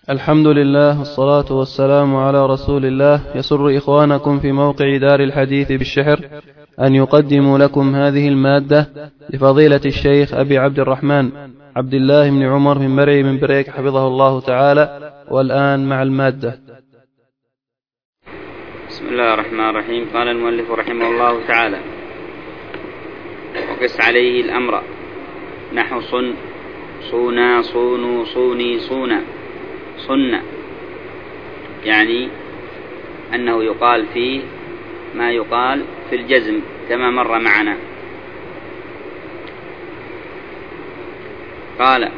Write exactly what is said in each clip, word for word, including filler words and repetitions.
الحمد لله والصلاة والسلام على رسول الله. يسر إخوانكم في موقع دار الحديث بالشحر أن يقدموا لكم هذه المادة لفضيلة الشيخ أبي عبد الرحمن عبد الله بن عمر بن مرعي من بريك حفظه الله تعالى. والآن مع المادة. بسم الله الرحمن الرحيم. قال المؤلف رحمه الله تعالى: وقس عليه الأمر نحو صن صونا صونوا صوني صونا صن، يعني أنه يقال فيه ما يقال في الجزم كما مر معنا. قال: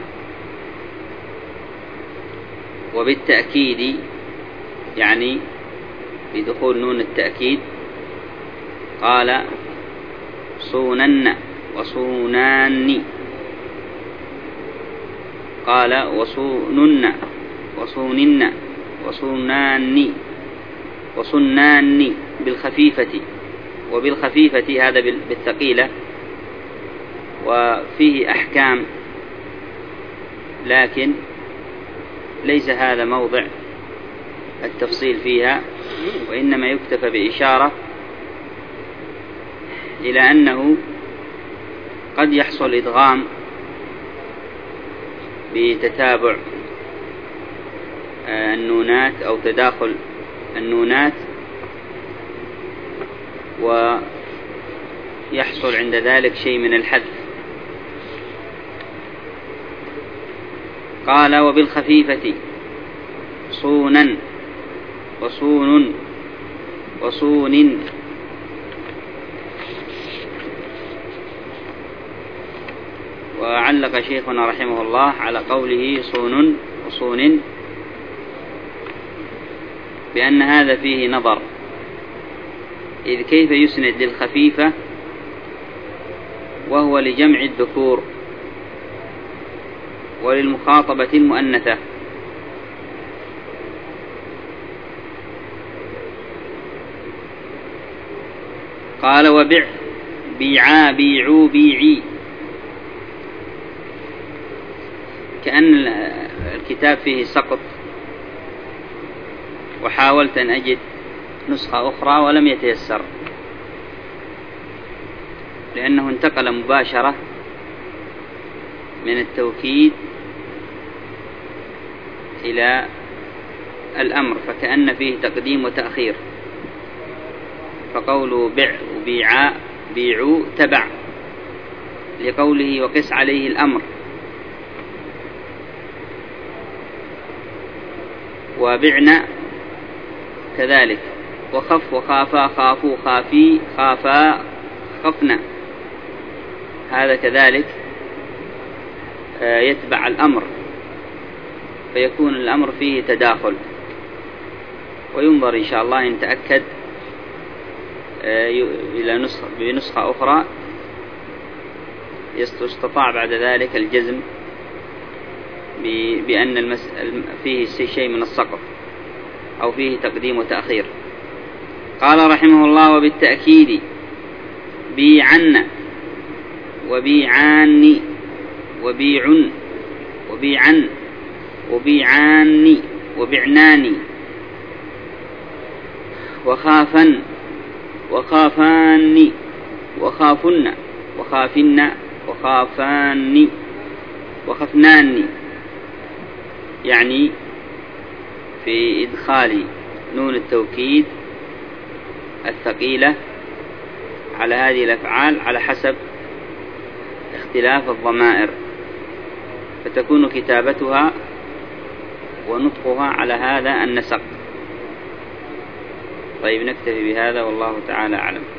وبالتأكيد، يعني بدخول نون التأكيد. قال: صونن وصونان. قال: وصونن وصونن وصونان وصنان بالخفيفة، وبالخفيفة هذا بالثقيلة، وفيه أحكام، لكن ليس هذا موضع التفصيل فيها، وإنما يكتفى بإشارة إلى أنه قد يحصل إدغام بتتابع النونات أو تداخل النونات، ويحصل عند ذلك شيء من الحذف. قال: وبالخفيفة صونا وصون وصون. وعلق شيخنا رحمه الله على قوله صون وصون بأن هذا فيه نظر، إذ كيف يسند للخفيفة وهو لجمع الذكور وللمخاطبة المؤنثة؟ قال: وبع بيعا بيعوا بيعي. كأن الكتاب فيه سقط، وحاولت أن أجد نسخة أخرى ولم يتيسر، لأنه انتقل مباشرة من التوكيد إلى الأمر، فكأن فيه تقديم وتأخير. فقوله بع وبيعا بيعوا تبع لقوله وقس عليه الأمر. وبعنا كذلك، وخف وخافا خافوا خافي خافا خفنا، هذا كذلك يتبع الأمر، فيكون الأمر فيه تداخل. وينظر إن شاء الله إن تأكد إلى نسخة بنسخة أخرى يستطاع بعد ذلك الجزم بأن فيه شيء من السقط أو فيه تقديم وتأخير. قال رحمه الله: وبالتأكيد بيعن وبيعان وبيعن وبيعن وبيعان وبعنان وخافن وخافان وخافن وخافن وخافان وخفنان، يعني في إدخال نون التوكيد الثقيلة على هذه الأفعال على حسب اختلاف الضمائر، فتكون كتابتها ونطقها على هذا النسق. طيب، نكتفي بهذا والله تعالى أعلم.